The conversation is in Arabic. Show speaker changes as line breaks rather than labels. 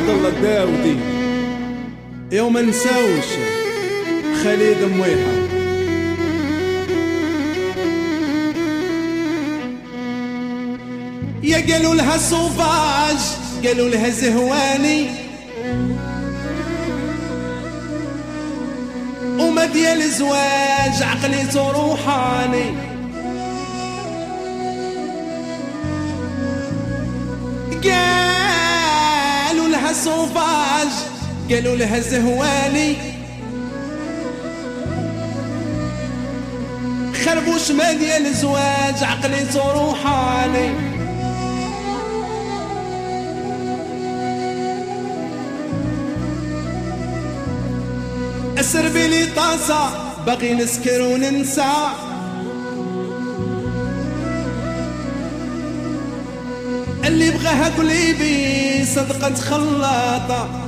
عبد الله الداودي. يوم ما نساوش خالد مويحة. يا قالوا لها صوفاج، قالوا لها زهواني، وما ديال الزواج عقليته روحاني. قالوا لها صوفاج، قالوا لها زهواني، خربوش ما ديال الزواج عقليته روحاني. اسربي لي طاسة باغي نسكر وننسى، اللي بغاها قليبي صدقة خلاطة.